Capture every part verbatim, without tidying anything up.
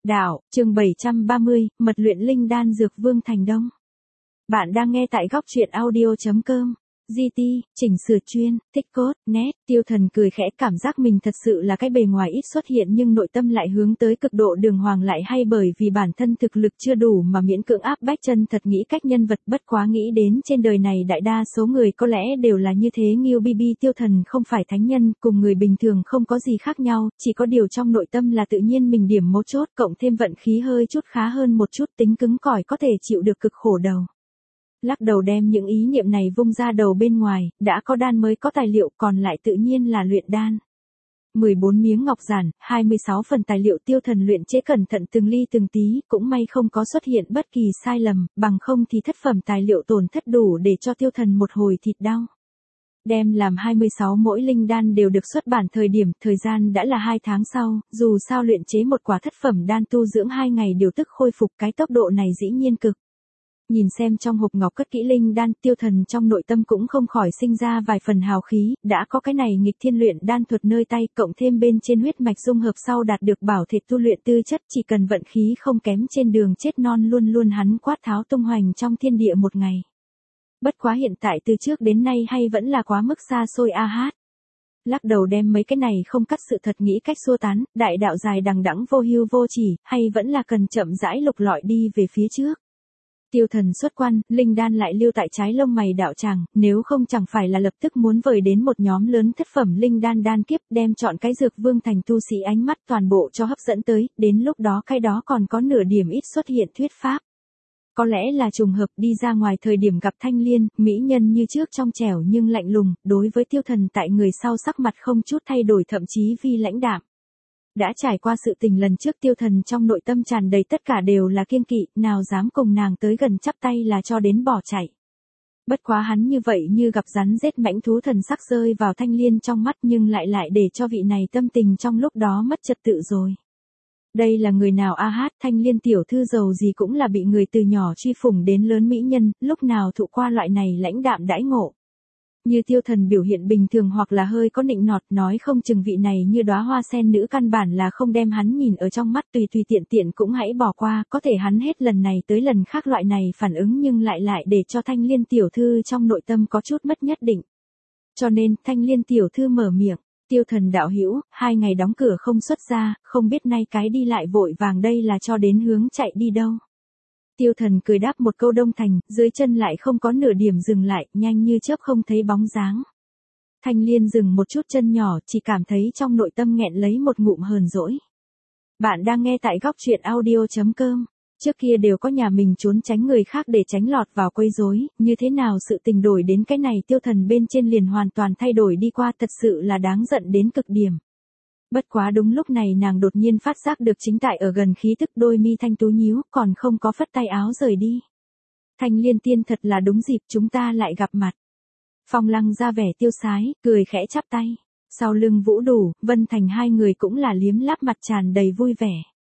Đạo, chương bảy trăm ba mươi, mật luyện linh đan dược Vương Thành Đông. Bạn đang nghe tại góc truyện audio.com. giê tê, chỉnh sửa chuyên, tích cốt, net, Tiêu Thần cười khẽ, cảm giác mình thật sự là cái bề ngoài ít xuất hiện nhưng nội tâm lại hướng tới cực độ đường hoàng, lại hay bởi vì bản thân thực lực chưa đủ mà miễn cưỡng áp bách chân thật nghĩ cách nhân vật, bất quá nghĩ đến trên đời này đại đa số người có lẽ đều là như thế. Nghiêu bi bi, Tiêu Thần không phải thánh nhân, cùng người bình thường không có gì khác nhau, chỉ có điều trong nội tâm là tự nhiên mình điểm mấu chốt, cộng thêm vận khí hơi chút khá hơn một chút, tính cứng cỏi có thể chịu được cực khổ đầu. Lắc đầu đem những ý niệm này vung ra đầu bên ngoài, đã có đan mới có tài liệu, còn lại tự nhiên là luyện đan. mười bốn miếng ngọc giản, hai mươi sáu phần tài liệu, Tiêu Thần luyện chế cẩn thận từng ly từng tí, cũng may không có xuất hiện bất kỳ sai lầm, bằng không thì thất phẩm tài liệu tổn thất đủ để cho Tiêu Thần một hồi thịt đau. Đem làm hai mươi sáu mỗi linh đan đều được xuất bản thời điểm, thời gian đã là hai tháng sau, dù sao luyện chế một quả thất phẩm đan tu dưỡng hai ngày điều tức khôi phục, cái tốc độ này dĩ nhiên cực. Nhìn xem trong hộp ngọc cất kỹ linh đan, Tiêu Thần trong nội tâm cũng không khỏi sinh ra vài phần hào khí, đã có cái này nghịch thiên luyện đan thuật nơi tay, cộng thêm bên trên huyết mạch dung hợp sau đạt được bảo thể tu luyện tư chất, chỉ cần vận khí không kém trên đường chết non luôn luôn hắn quát tháo tung hoành trong thiên địa một ngày. Bất quá hiện tại từ trước đến nay hay vẫn là quá mức xa xôi a hát. Lắc đầu đem mấy cái này không cắt sự thật nghĩ cách xua tán, đại đạo dài đằng đẵng vô hưu vô chỉ, hay vẫn là cần chậm rãi lục lọi đi về phía trước. Tiêu Thần xuất quan, linh đan lại lưu tại trái lông mày đạo tràng, nếu không chẳng phải là lập tức muốn vời đến một nhóm lớn thất phẩm linh đan đan kiếp, đem chọn cái dược Vương Thành tu sĩ ánh mắt toàn bộ cho hấp dẫn tới, đến lúc đó cái đó còn có nửa điểm ít xuất hiện thuyết pháp. Có lẽ là trùng hợp, đi ra ngoài thời điểm gặp Thanh Liên, mỹ nhân như trước trong trẻo nhưng lạnh lùng, đối với Tiêu Thần tại người sau sắc mặt không chút thay đổi, thậm chí vi lãnh đạm. Đã trải qua sự tình lần trước, Tiêu Thần trong nội tâm tràn đầy tất cả đều là kiêng kỵ, nào dám cùng nàng tới gần chắp tay là cho đến bỏ chạy. Bất quá hắn như vậy như gặp rắn rết mãnh thú, thần sắc rơi vào Thanh Liên trong mắt nhưng lại lại để cho vị này tâm tình trong lúc đó mất trật tự rồi. Đây là người nào a hát, Thanh Liên tiểu thư giàu gì cũng là bị người từ nhỏ truy phủng đến lớn mỹ nhân, lúc nào thụ qua loại này lãnh đạm đãi ngộ. Như Tiêu Thần biểu hiện bình thường hoặc là hơi có nịnh nọt, nói không chừng vị này như đóa hoa sen nữ căn bản là không đem hắn nhìn ở trong mắt, tùy tùy tiện tiện cũng hãy bỏ qua, có thể hắn hết lần này tới lần khác loại này phản ứng nhưng lại lại để cho Thanh Liên tiểu thư trong nội tâm có chút mất nhất định. Cho nên, Thanh Liên tiểu thư mở miệng, Tiêu Thần đạo hữu, hai ngày đóng cửa không xuất ra, không biết nay cái đi lại vội vàng đây là cho đến hướng chạy đi đâu. Tiêu Thần cười đáp một câu Đông Thành, dưới chân lại không có nửa điểm dừng lại, nhanh như chớp không thấy bóng dáng. Thanh Liên dừng một chút chân nhỏ, chỉ cảm thấy trong nội tâm nghẹn lấy một ngụm hờn dỗi. Bạn đang nghe tại góc truyện audio.com. Trước kia đều có nhà mình trốn tránh người khác để tránh lọt vào quấy rối, như thế nào sự tình đổi đến cái này Tiêu Thần bên trên liền hoàn toàn thay đổi đi qua, thật sự là đáng giận đến cực điểm. Bất quá đúng lúc này nàng đột nhiên phát giác được chính tại ở gần khí tức, đôi mi thanh tú nhíu, còn không có phất tay áo rời đi. Thanh Liên tiên, thật là đúng dịp, chúng ta lại gặp mặt. Phong Lăng ra vẻ tiêu sái, cười khẽ chắp tay. Sau lưng Vũ Đủ, Vân Thành hai người cũng là liếm láp mặt tràn đầy vui vẻ.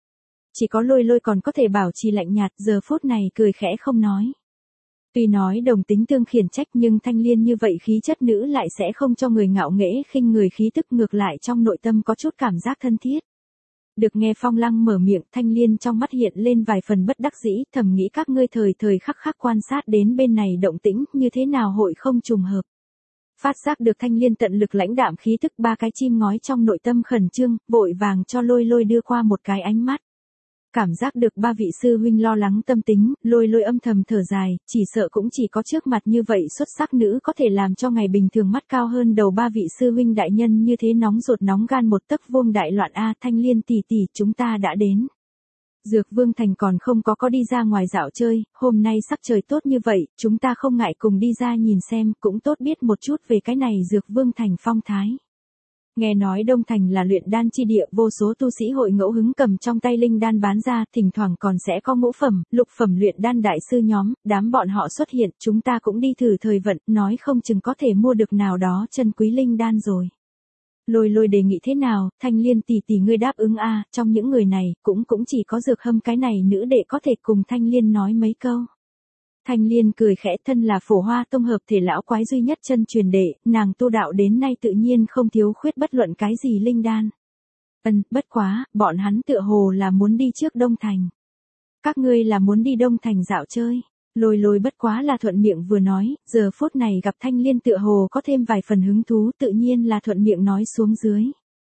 Chỉ có Lôi Lôi còn có thể bảo trì lạnh nhạt, giờ phút này cười khẽ không nói. Tuy nói đồng tính tương khiển trách nhưng Thanh Liên như vậy khí chất nữ lại sẽ không cho người ngạo nghễ khinh người khí tức, ngược lại trong nội tâm có chút cảm giác thân thiết. Được nghe Phong Lăng mở miệng, Thanh Liên trong mắt hiện lên vài phần bất đắc dĩ, thầm nghĩ các ngươi thời thời khắc khắc quan sát đến bên này động tĩnh, như thế nào hội không trùng hợp. Phát giác được Thanh Liên tận lực lãnh đạm khí tức, ba cái chim ngói trong nội tâm khẩn trương, vội vàng cho Lôi Lôi đưa qua một cái ánh mắt. Cảm giác được ba vị sư huynh lo lắng tâm tính, Lôi Lôi âm thầm thở dài, chỉ sợ cũng chỉ có trước mặt như vậy xuất sắc nữ có thể làm cho ngày bình thường mắt cao hơn đầu ba vị sư huynh đại nhân như thế nóng ruột nóng gan một tấc vuông đại loạn a. Thanh Liên tỷ tỷ, chúng ta đã đến. Dược Vương Thành còn không có có đi ra ngoài dạo chơi, hôm nay sắc trời tốt như vậy, chúng ta không ngại cùng đi ra nhìn xem, cũng tốt biết một chút về cái này Dược Vương Thành phong thái. Nghe nói Đông Thành là luyện đan chi địa, vô số tu sĩ hội ngẫu hứng cầm trong tay linh đan bán ra, thỉnh thoảng còn sẽ có ngũ phẩm, lục phẩm luyện đan đại sư nhóm, đám bọn họ xuất hiện, chúng ta cũng đi thử thời vận, nói không chừng có thể mua được nào đó chân quý linh đan rồi. Lôi Lôi đề nghị thế nào, Thanh Liên tỷ tỷ ngươi đáp ứng a, trong những người này, cũng cũng chỉ có Dược Hâm cái này nữ đệ có thể cùng Thanh Liên nói mấy câu. Thanh Liên cười khẽ, thân là Phổ Hoa Tông hợp thể lão quái duy nhất chân truyền đệ, nàng tu đạo đến nay tự nhiên không thiếu khuyết bất luận cái gì linh đan. Ân, bất quá, bọn hắn tựa hồ là muốn đi trước Đông Thành. Các ngươi là muốn đi Đông Thành dạo chơi. Lôi lôi bất quá là thuận miệng vừa nói, giờ phút này gặp Thanh Liên tựa hồ có thêm vài phần hứng thú, tự nhiên là thuận miệng nói xuống dưới.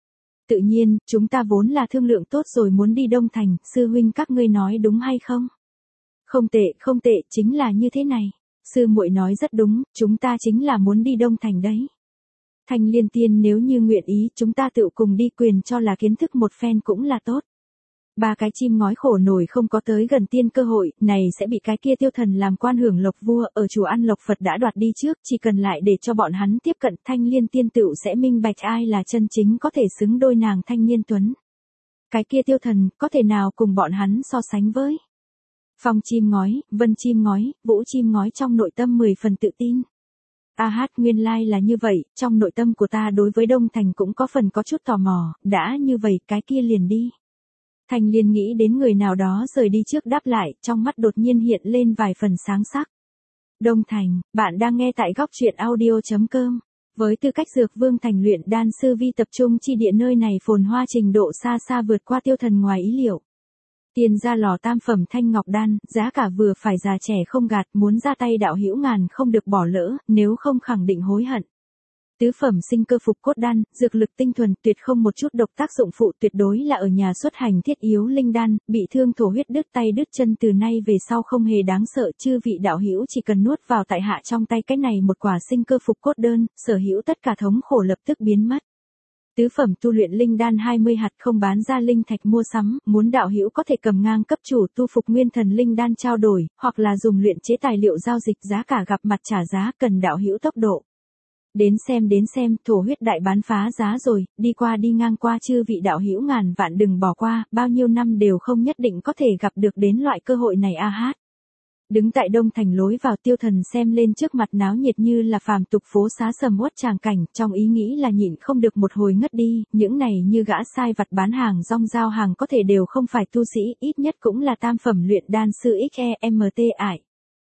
Tự nhiên, chúng ta vốn là thương lượng tốt rồi muốn đi Đông Thành, sư huynh các ngươi nói đúng hay không? Không tệ, không tệ, chính là như thế này. Sư muội nói rất đúng, chúng ta chính là muốn đi Đông Thành đấy. Thanh Liên tiên nếu như nguyện ý, chúng ta tự cùng đi, quyền cho là kiến thức một phen cũng là tốt. Ba cái chim ngói khổ nổi không có tới gần tiên cơ hội, này sẽ bị cái kia tiêu thần làm quan hưởng lộc vua ở chùa ăn lộc Phật đã đoạt đi trước, chỉ cần lại để cho bọn hắn tiếp cận Thanh Liên tiên tựu sẽ minh bạch ai là chân chính có thể xứng đôi nàng Thanh Niên Tuấn. Cái kia tiêu thần, có thể nào cùng bọn hắn so sánh với? Phong chim ngói, vân chim ngói, vũ chim ngói trong nội tâm mười phần tự tin. A hát nguyên lai like là như vậy, trong nội tâm của ta đối với Đông Thành cũng có phần có chút tò mò, đã như vậy cái kia liền đi. Thanh Liên nghĩ đến người nào đó rời đi trước đáp lại, trong mắt đột nhiên hiện lên vài phần sáng sắc. Đông Thành, bạn đang nghe tại góc truyện audio chấm com. Với tư cách Dược Vương Thành luyện đan sư vi tập trung chi địa nơi này phồn hoa trình độ xa xa vượt qua tiêu thần ngoài ý liệu. Tiền ra lò tam phẩm thanh ngọc đan, giá cả vừa phải, già trẻ không gạt, muốn ra tay đạo hữu ngàn không được bỏ lỡ, nếu không khẳng định hối hận. Tứ phẩm sinh cơ phục cốt đan, dược lực tinh thuần, tuyệt không một chút độc tác dụng phụ, tuyệt đối là ở nhà xuất hành thiết yếu linh đan, bị thương thổ huyết đứt tay đứt chân từ nay về sau không hề đáng sợ, chư vị đạo hữu chỉ cần nuốt vào tại hạ trong tay cái này một quả sinh cơ phục cốt đơn, sở hữu tất cả thống khổ lập tức biến mất. Tứ phẩm tu luyện linh đan hai mươi hạt không bán ra linh thạch mua sắm, muốn đạo hữu có thể cầm ngang cấp chủ tu phục nguyên thần linh đan trao đổi, hoặc là dùng luyện chế tài liệu giao dịch, giá cả gặp mặt trả giá, cần đạo hữu tốc độ. Đến xem đến xem, thổ huyết đại bán phá giá rồi, đi qua đi ngang qua chư vị đạo hữu ngàn vạn đừng bỏ qua, bao nhiêu năm đều không nhất định có thể gặp được đến loại cơ hội này a hát. Đứng tại Đông Thành lối vào, tiêu thần xem lên trước mặt náo nhiệt như là phàm tục phố xá sầm uất tràng cảnh, trong ý nghĩ là nhịn không được một hồi ngất đi, những này như gã sai vặt bán hàng rong giao hàng có thể đều không phải tu sĩ, ít nhất cũng là tam phẩm luyện đan sư ích e em tê ải.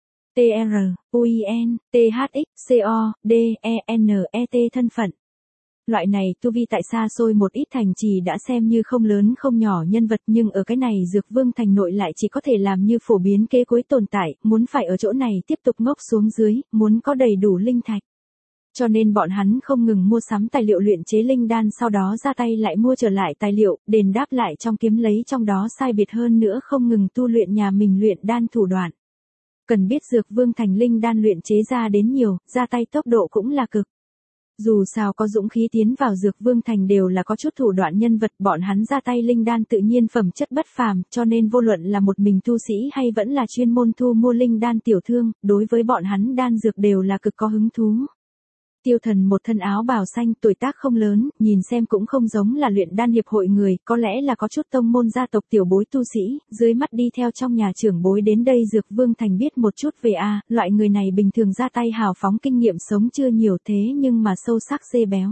T R, U I N, T H X, C O, D, E N E T thân phận. Loại này tu vi tại xa xôi một ít thành trì đã xem như không lớn không nhỏ nhân vật, nhưng ở cái này Dược Vương Thành nội lại chỉ có thể làm như phổ biến kế cuối tồn tại, muốn phải ở chỗ này tiếp tục ngốc xuống dưới, muốn có đầy đủ linh thạch. Cho nên bọn hắn không ngừng mua sắm tài liệu luyện chế linh đan, sau đó ra tay lại mua trở lại tài liệu, đền đáp lại trong kiếm lấy trong đó sai biệt hơn nữa không ngừng tu luyện nhà mình luyện đan thủ đoạn. Cần biết Dược Vương Thành linh đan luyện chế ra đến nhiều, ra tay tốc độ cũng là cực. Dù sao có dũng khí tiến vào Dược Vương Thành đều là có chút thủ đoạn nhân vật, bọn hắn ra tay linh đan tự nhiên phẩm chất bất phàm, cho nên vô luận là một mình tu sĩ hay vẫn là chuyên môn thu mua linh đan tiểu thương, đối với bọn hắn đan dược đều là cực có hứng thú. Tiêu thần một thân áo bào xanh, tuổi tác không lớn, nhìn xem cũng không giống là luyện đan hiệp hội người, có lẽ là có chút tông môn gia tộc tiểu bối tu sĩ, dưới mắt đi theo trong nhà trưởng bối đến đây Dược Vương Thành biết một chút về a, loại người này bình thường ra tay hào phóng, kinh nghiệm sống chưa nhiều thế nhưng mà sâu sắc dê béo.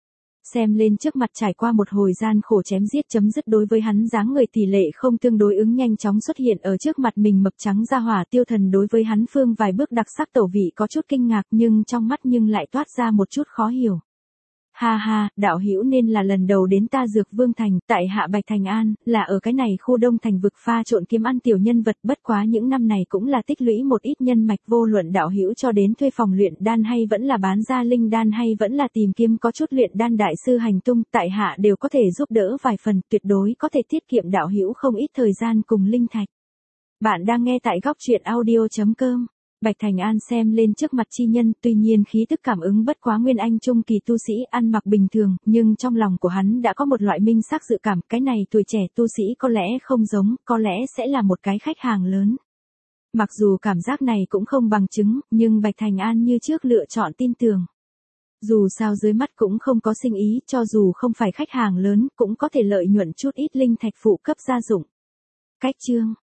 Xem lên trước mặt trải qua một hồi gian khổ chém giết chấm dứt, đối với hắn dáng người tỷ lệ không tương đối ứng nhanh chóng xuất hiện ở trước mặt mình mập trắng ra hỏa, tiêu thần đối với hắn phương vài bước đặc sắc tẩu vị có chút kinh ngạc, nhưng trong mắt nhưng lại toát ra một chút khó hiểu. Ha ha, đạo hữu nên là lần đầu đến ta Dược Vương Thành, tại hạ Bạch Thành An, là ở cái này khu Đông Thành vực pha trộn kiếm ăn tiểu nhân vật, bất quá những năm này cũng là tích lũy một ít nhân mạch, vô luận đạo hữu cho đến thuê phòng luyện đan hay vẫn là bán ra linh đan hay vẫn là tìm kiếm có chút luyện đan đại sư hành tung, tại hạ đều có thể giúp đỡ vài phần, tuyệt đối có thể tiết kiệm đạo hữu không ít thời gian cùng linh thạch. Bạn đang nghe tại góc truyện audio chấm com. Bạch Thành An xem lên trước mặt chi nhân, tuy nhiên khí tức cảm ứng bất quá nguyên anh trung kỳ tu sĩ ăn mặc bình thường, nhưng trong lòng của hắn đã có một loại minh sắc dự cảm, cái này tuổi trẻ tu sĩ có lẽ không giống, có lẽ sẽ là một cái khách hàng lớn. Mặc dù cảm giác này cũng không bằng chứng, nhưng Bạch Thành An như trước lựa chọn tin tưởng. Dù sao dưới mắt cũng không có sinh ý, cho dù không phải khách hàng lớn, cũng có thể lợi nhuận chút ít linh thạch phụ cấp gia dụng. Cách chương